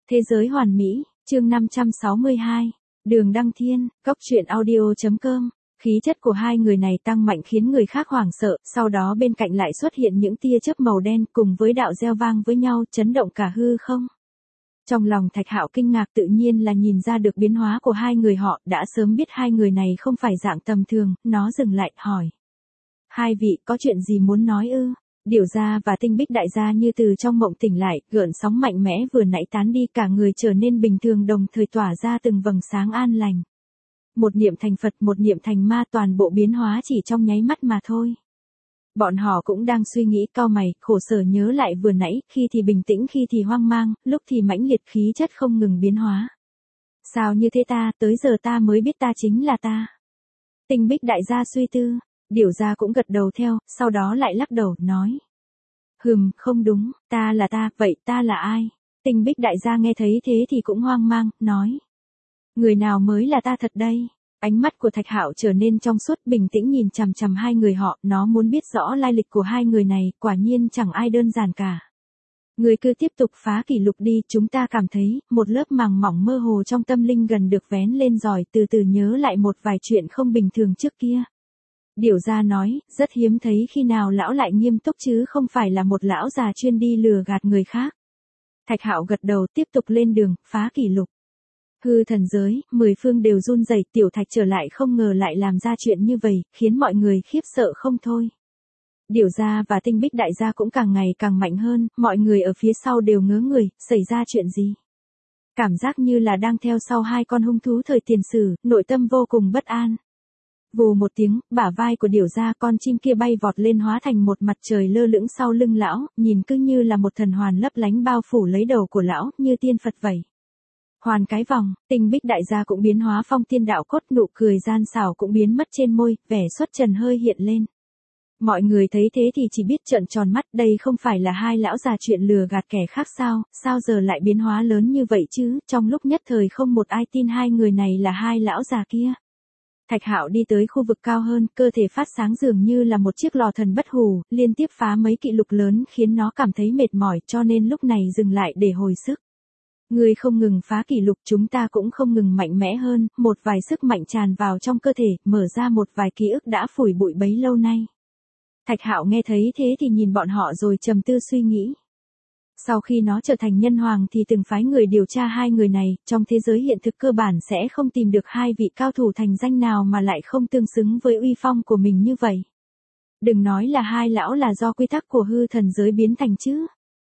Thế giới hoàn mỹ, chương 562. Đường Đăng Thiên, Cốc truyện audio.com. Khí chất của hai người này tăng mạnh khiến người khác hoảng sợ, sau đó bên cạnh lại xuất hiện những tia chớp màu đen cùng với đạo reo vang với nhau, chấn động cả hư không. Trong lòng Thạch Hạo kinh ngạc, tự nhiên là nhìn ra được biến hóa của hai người họ, đã sớm biết hai người này không phải dạng tầm thường, nó dừng lại, hỏi. Hai vị có chuyện gì muốn nói ư? Điểu gia và Tinh Bích đại gia như từ trong mộng tỉnh lại, gợn sóng mạnh mẽ vừa nãy tán đi, cả người trở nên bình thường, đồng thời tỏa ra từng vầng sáng an lành. Một niệm thành Phật, một niệm thành ma, toàn bộ biến hóa chỉ trong nháy mắt mà thôi. Bọn họ cũng đang suy nghĩ, cau mày, khổ sở nhớ lại vừa nãy, khi thì bình tĩnh, khi thì hoang mang, lúc thì mãnh liệt, khí chất không ngừng biến hóa. Sao như thế ta, tới giờ ta mới biết ta chính là ta. Tinh Bích đại gia suy tư, Điểu gia cũng gật đầu theo, sau đó lại lắc đầu, nói. Không đúng, ta là ta, vậy ta là ai? Tinh Bích đại gia nghe thấy thế thì cũng hoang mang, nói. Người nào mới là ta thật đây? Ánh mắt của Thạch Hạo trở nên trong suốt, bình tĩnh nhìn chằm chằm hai người họ, nó muốn biết rõ lai lịch của hai người này, quả nhiên chẳng ai đơn giản cả. Người cứ tiếp tục phá kỷ lục đi, chúng ta cảm thấy, một lớp màng mỏng mơ hồ trong tâm linh gần được vén lên rồi, từ từ nhớ lại một vài chuyện không bình thường trước kia. Điểu gia nói, rất hiếm thấy khi nào lão lại nghiêm túc chứ không phải là một lão già chuyên đi lừa gạt người khác. Thạch Hạo gật đầu, tiếp tục lên đường, phá kỷ lục. Hư thần giới, 10 phương đều run rẩy, Tiểu Thạch trở lại không ngờ lại làm ra chuyện như vậy, khiến mọi người khiếp sợ không thôi. Điểu gia và Tinh Bích đại gia cũng càng ngày càng mạnh hơn, mọi người ở phía sau đều ngớ người, xảy ra chuyện gì? Cảm giác như là đang theo sau hai con hung thú thời tiền sử, nội tâm vô cùng bất an. Vù một tiếng, bả vai của Điểu gia, con chim kia bay vọt lên hóa thành một mặt trời lơ lửng sau lưng lão, nhìn cứ như là một thần hoàn lấp lánh bao phủ lấy đầu của lão, như tiên Phật vậy. Hoàn cái vòng, Tinh Bích đại gia cũng biến hóa phong tiên đạo cốt, nụ cười gian xảo cũng biến mất trên môi, vẻ xuất trần hơi hiện lên. Mọi người thấy thế thì chỉ biết trợn tròn mắt, đây không phải là hai lão già chuyện lừa gạt kẻ khác sao giờ lại biến hóa lớn như vậy chứ, trong lúc nhất thời không một ai tin hai người này là hai lão già kia. Thạch Hạo đi tới khu vực cao hơn, cơ thể phát sáng dường như là một chiếc lò thần bất hủ, liên tiếp phá mấy kỷ lục lớn khiến nó cảm thấy mệt mỏi, cho nên lúc này dừng lại để hồi sức. Người không ngừng phá kỷ lục, chúng ta cũng không ngừng mạnh mẽ hơn, một vài sức mạnh tràn vào trong cơ thể, mở ra một vài ký ức đã phủi bụi bấy lâu nay. Thạch Hạo nghe thấy thế thì nhìn bọn họ rồi trầm tư suy nghĩ. Sau khi nó trở thành nhân hoàng thì từng phái người điều tra hai người này, trong thế giới hiện thực cơ bản sẽ không tìm được hai vị cao thủ thành danh nào mà lại không tương xứng với uy phong của mình như vậy. Đừng nói là hai lão là do quy tắc của hư thần giới biến thành chứ.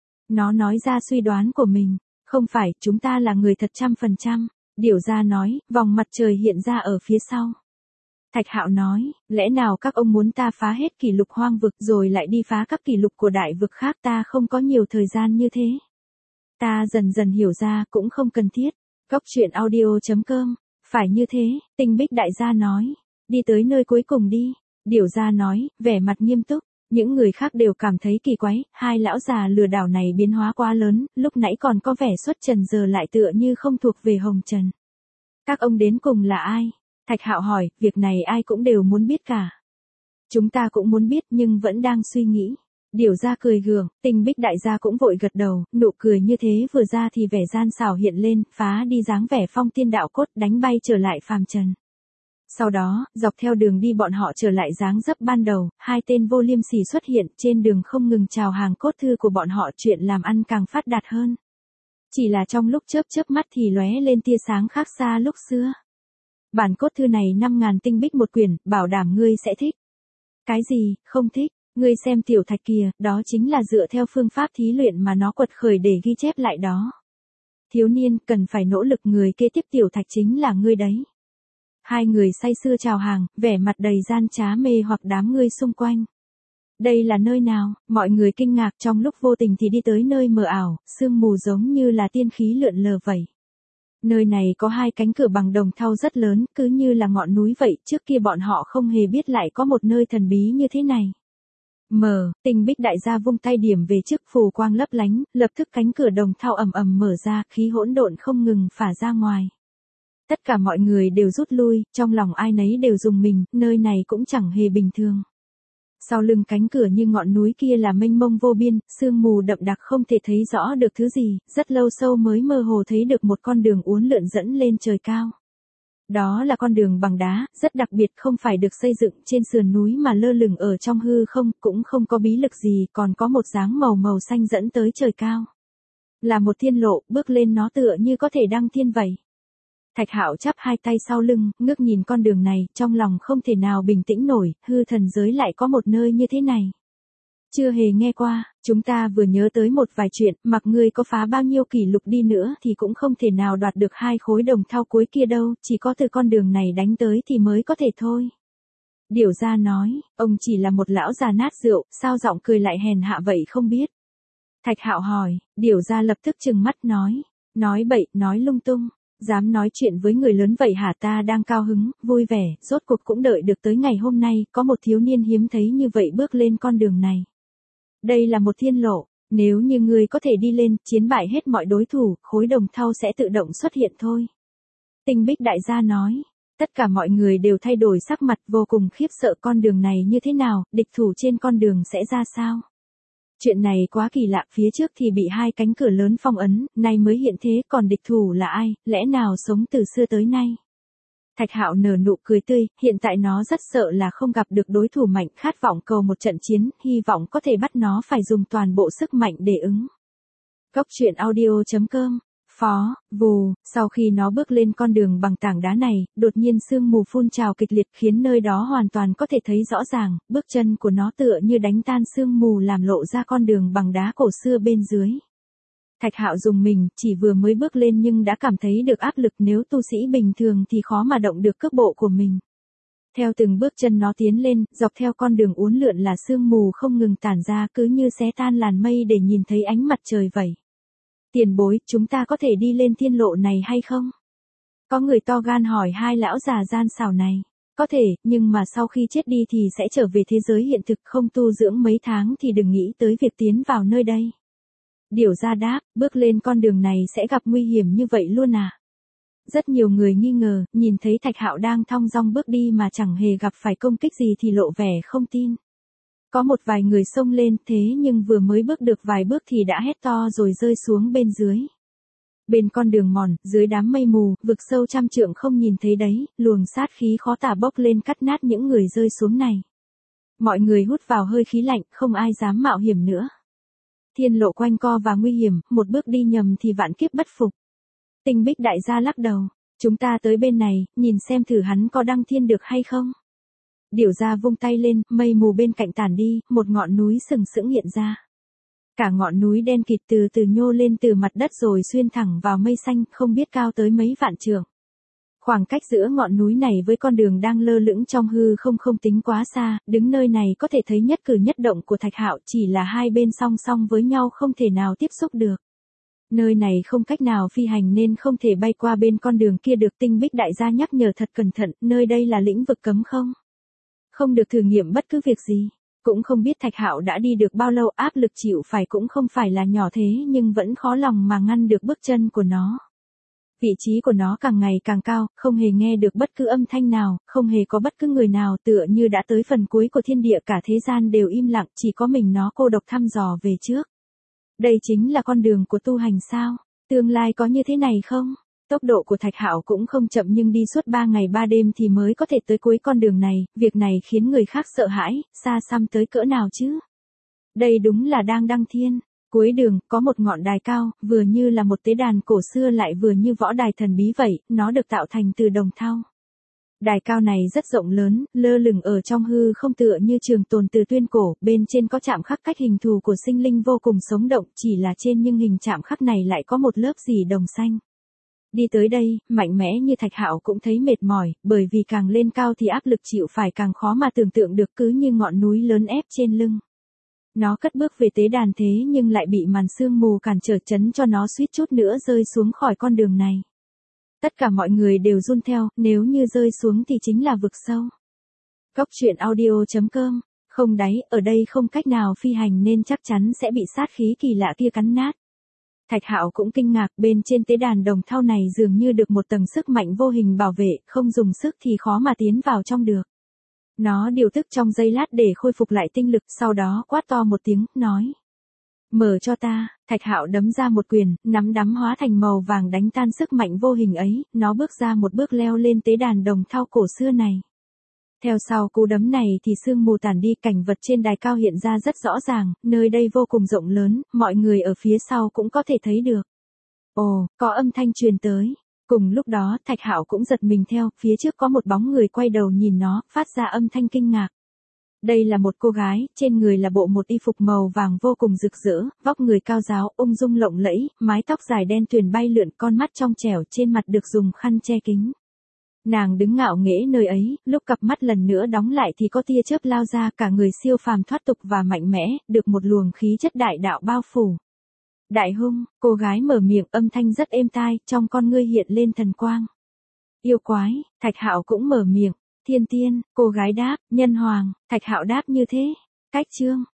Nó nói ra suy đoán của mình, không phải, chúng ta là người thật 100%. Điểu gia nói, vòng mặt trời hiện ra ở phía sau. Thạch Hạo nói, lẽ nào các ông muốn ta phá hết kỷ lục hoang vực rồi lại đi phá các kỷ lục của đại vực khác, ta không có nhiều thời gian như thế. Ta dần dần hiểu ra, cũng không cần thiết. Cốc truyện audio.com, phải như thế, Tinh Bích đại gia nói, đi tới nơi cuối cùng đi. Điểu gia nói, vẻ mặt nghiêm túc, những người khác đều cảm thấy kỳ quái, hai lão già lừa đảo này biến hóa quá lớn, lúc nãy còn có vẻ xuất trần giờ lại tựa như không thuộc về hồng trần. Các ông đến cùng là ai? Thạch Hạo hỏi, việc này ai cũng đều muốn biết cả. Chúng ta cũng muốn biết nhưng vẫn đang suy nghĩ. Điểu gia cười gượng, Tinh Bích đại gia cũng vội gật đầu, nụ cười như thế vừa ra thì vẻ gian xảo hiện lên, phá đi dáng vẻ phong tiên đạo cốt, đánh bay trở lại phàm trần. Sau đó, dọc theo đường đi bọn họ trở lại dáng dấp ban đầu, hai tên vô liêm sỉ xuất hiện, trên đường không ngừng chào hàng cốt thư của bọn họ, chuyện làm ăn càng phát đạt hơn. Chỉ là trong lúc chớp mắt thì lóe lên tia sáng khác xa lúc xưa. Bản cốt thư này 5.000 tinh bích một quyển, bảo đảm ngươi sẽ thích. Cái gì, không thích, ngươi xem Tiểu Thạch kìa, đó chính là dựa theo phương pháp thí luyện mà nó quật khởi để ghi chép lại đó. Thiếu niên, cần phải nỗ lực, người kế tiếp Tiểu Thạch chính là ngươi đấy. Hai người say sưa chào hàng, vẻ mặt đầy gian trá mê hoặc đám người xung quanh. Đây là nơi nào? Mọi người kinh ngạc, trong lúc vô tình thì đi tới nơi mờ ảo, sương mù giống như là tiên khí lượn lờ vậy. Nơi này có hai cánh cửa bằng đồng thau rất lớn, cứ như là ngọn núi vậy, trước kia bọn họ không hề biết lại có một nơi thần bí như thế này. Tinh Bích đại gia vung tay điểm về trước, phù quang lấp lánh, lập tức cánh cửa đồng thau ầm ầm mở ra, khí hỗn độn không ngừng phả ra ngoài. Tất cả mọi người đều rút lui, trong lòng ai nấy đều rùng mình, nơi này cũng chẳng hề bình thường. Sau lưng cánh cửa như ngọn núi kia là mênh mông vô biên, sương mù đậm đặc không thể thấy rõ được thứ gì, rất lâu sau mới mơ hồ thấy được một con đường uốn lượn dẫn lên trời cao. Đó là con đường bằng đá, rất đặc biệt, không phải được xây dựng trên sườn núi mà lơ lửng ở trong hư không, cũng không có bí lực gì, còn có một dáng màu màu xanh dẫn tới trời cao. Là một thiên lộ, bước lên nó tựa như có thể đăng thiên vậy. Thạch Hạo chắp hai tay sau lưng, ngước nhìn con đường này, trong lòng không thể nào bình tĩnh nổi, hư thần giới lại có một nơi như thế này. Chưa hề nghe qua, chúng ta vừa nhớ tới một vài chuyện, mặc ngươi có phá bao nhiêu kỷ lục đi nữa thì cũng không thể nào đoạt được 2 khối đồng thau cuối kia đâu, chỉ có từ con đường này đánh tới thì mới có thể thôi. Điểu gia nói, ông chỉ là một lão già nát rượu, sao giọng cười lại hèn hạ vậy không biết. Thạch Hạo hỏi, Điểu gia lập tức trừng mắt nói bậy, nói lung tung. Dám nói chuyện với người lớn vậy hả? Ta đang cao hứng, vui vẻ, rốt cuộc cũng đợi được tới ngày hôm nay, có một thiếu niên hiếm thấy như vậy bước lên con đường này. Đây là một thiên lộ, nếu như ngươi có thể đi lên, chiến bại hết mọi đối thủ, khối đồng thau sẽ tự động xuất hiện thôi. Tinh Bích đại gia nói, tất cả mọi người đều thay đổi sắc mặt vô cùng khiếp sợ, con đường này như thế nào, địch thủ trên con đường sẽ ra sao? Chuyện này quá kỳ lạ, phía trước thì bị 2 cánh cửa lớn phong ấn, nay mới hiện thế, còn địch thủ là ai, lẽ nào sống từ xưa tới nay? Thạch Hạo nở nụ cười tươi, hiện tại nó rất sợ là không gặp được đối thủ mạnh, khát vọng cầu một trận chiến, hy vọng có thể bắt nó phải dùng toàn bộ sức mạnh để ứng. Cốc truyện audio.com. Phó, vù, sau khi nó bước lên con đường bằng tảng đá này, đột nhiên sương mù phun trào kịch liệt khiến nơi đó hoàn toàn có thể thấy rõ ràng, bước chân của nó tựa như đánh tan sương mù làm lộ ra con đường bằng đá cổ xưa bên dưới. Thạch Hạo dùng mình, chỉ vừa mới bước lên nhưng đã cảm thấy được áp lực, nếu tu sĩ bình thường thì khó mà động được cước bộ của mình. Theo từng bước chân nó tiến lên, dọc theo con đường uốn lượn là sương mù không ngừng tản ra, cứ như xé tan làn mây để nhìn thấy ánh mặt trời vậy. Tiền bối, chúng ta có thể đi lên thiên lộ này hay không? Có người to gan hỏi 2 lão già gian xảo này. Có thể, nhưng mà sau khi chết đi thì sẽ trở về thế giới hiện thực, không tu dưỡng mấy tháng thì đừng nghĩ tới việc tiến vào nơi đây. Điểu gia đáp, bước lên con đường này sẽ gặp nguy hiểm như vậy luôn à? Rất nhiều người nghi ngờ, nhìn thấy Thạch Hạo đang thong dong bước đi mà chẳng hề gặp phải công kích gì thì lộ vẻ không tin. Có một vài người xông lên, thế nhưng vừa mới bước được vài bước thì đã hét to rồi rơi xuống bên dưới. Bên con đường mòn, dưới đám mây mù, vực sâu trăm trượng không nhìn thấy đấy, luồng sát khí khó tả bốc lên cắt nát những người rơi xuống này. Mọi người hút vào hơi khí lạnh, không ai dám mạo hiểm nữa. Thiên lộ quanh co và nguy hiểm, một bước đi nhầm thì vạn kiếp bất phục. Tinh Bích đại gia lắc đầu, chúng ta tới bên này, nhìn xem thử hắn có đăng thiên được hay không. Điểu gia vung tay lên, mây mù bên cạnh tản đi, một ngọn núi sừng sững hiện ra. Cả ngọn núi đen kịt từ từ nhô lên từ mặt đất rồi xuyên thẳng vào mây xanh, không biết cao tới mấy vạn trượng. Khoảng cách giữa ngọn núi này với con đường đang lơ lửng trong hư không không tính quá xa, đứng nơi này có thể thấy nhất cử nhất động của Thạch Hạo, chỉ là hai bên song song với nhau không thể nào tiếp xúc được. Nơi này không cách nào phi hành nên không thể bay qua bên con đường kia được. Tinh Bích đại gia nhắc nhở thật cẩn thận, nơi đây là lĩnh vực cấm không được thử nghiệm bất cứ việc gì. Cũng không biết Thạch Hạo đã đi được bao lâu, áp lực chịu phải cũng không phải là nhỏ thế nhưng vẫn khó lòng mà ngăn được bước chân của nó. Vị trí của nó càng ngày càng cao, không hề nghe được bất cứ âm thanh nào, không hề có bất cứ người nào, tựa như đã tới phần cuối của thiên địa, cả thế gian đều im lặng, chỉ có mình nó cô độc thăm dò về trước. Đây chính là con đường của tu hành sao? Tương lai có như thế này không? Tốc độ của Thạch Hạo cũng không chậm nhưng đi suốt 3 ngày 3 đêm thì mới có thể tới cuối con đường này, việc này khiến người khác sợ hãi, xa xăm tới cỡ nào chứ? Đây đúng là đang đăng thiên. Cuối đường, có một ngọn đài cao, vừa như là một tế đàn cổ xưa lại vừa như võ đài thần bí vậy, nó được tạo thành từ đồng thau. Đài cao này rất rộng lớn, lơ lửng ở trong hư không tựa như trường tồn từ tuyên cổ, bên trên có chạm khắc cách hình thù của sinh linh vô cùng sống động, chỉ là trên nhưng hình chạm khắc này lại có một lớp gì đồng xanh. Đi tới đây, mạnh mẽ như Thạch Hạo cũng thấy mệt mỏi, bởi vì càng lên cao thì áp lực chịu phải càng khó mà tưởng tượng được, cứ như ngọn núi lớn ép trên lưng. Nó cất bước về tế đàn thế nhưng lại bị màn sương mù cản trở, chấn cho nó suýt chút nữa rơi xuống khỏi con đường này. Tất cả mọi người đều run theo, nếu như rơi xuống thì chính là vực sâu. Cốc truyện audio.com. Không đáy, ở đây không cách nào phi hành nên chắc chắn sẽ bị sát khí kỳ lạ kia cắn nát. Thạch Hạo cũng kinh ngạc, bên trên tế đàn đồng thau này dường như được một tầng sức mạnh vô hình bảo vệ, không dùng sức thì khó mà tiến vào trong được. Nó điều tức trong giây lát để khôi phục lại tinh lực, sau đó quát to một tiếng, nói. Mở cho ta, Thạch Hạo đấm ra một quyền, nắm đấm hóa thành màu vàng đánh tan sức mạnh vô hình ấy, nó bước ra một bước leo lên tế đàn đồng thau cổ xưa này. Theo sau cú đấm này thì sương mù tản đi, cảnh vật trên đài cao hiện ra rất rõ ràng, nơi đây vô cùng rộng lớn, mọi người ở phía sau cũng có thể thấy được. Ồ, có âm thanh truyền tới. Cùng lúc đó Thạch Hạo cũng giật mình theo, phía trước có một bóng người quay đầu nhìn nó, phát ra âm thanh kinh ngạc. Đây là một cô gái, trên người là bộ một y phục màu vàng vô cùng rực rỡ, vóc người cao ráo, ung dung lộng lẫy, mái tóc dài đen tuyền bay lượn, con mắt trong trẻo, trên mặt được dùng khăn che kín. Nàng đứng ngạo nghễ nơi ấy, lúc cặp mắt lần nữa đóng lại thì có tia chớp lao ra, cả người siêu phàm thoát tục và mạnh mẽ, được một luồng khí chất đại đạo bao phủ. Đại hung, cô gái mở miệng, âm thanh rất êm tai, trong con ngươi hiện lên thần quang. Yêu quái, Thạch Hạo cũng mở miệng. Thiên tiên, cô gái đáp. Nhân hoàng, Thạch Hạo đáp như thế. Cách chương.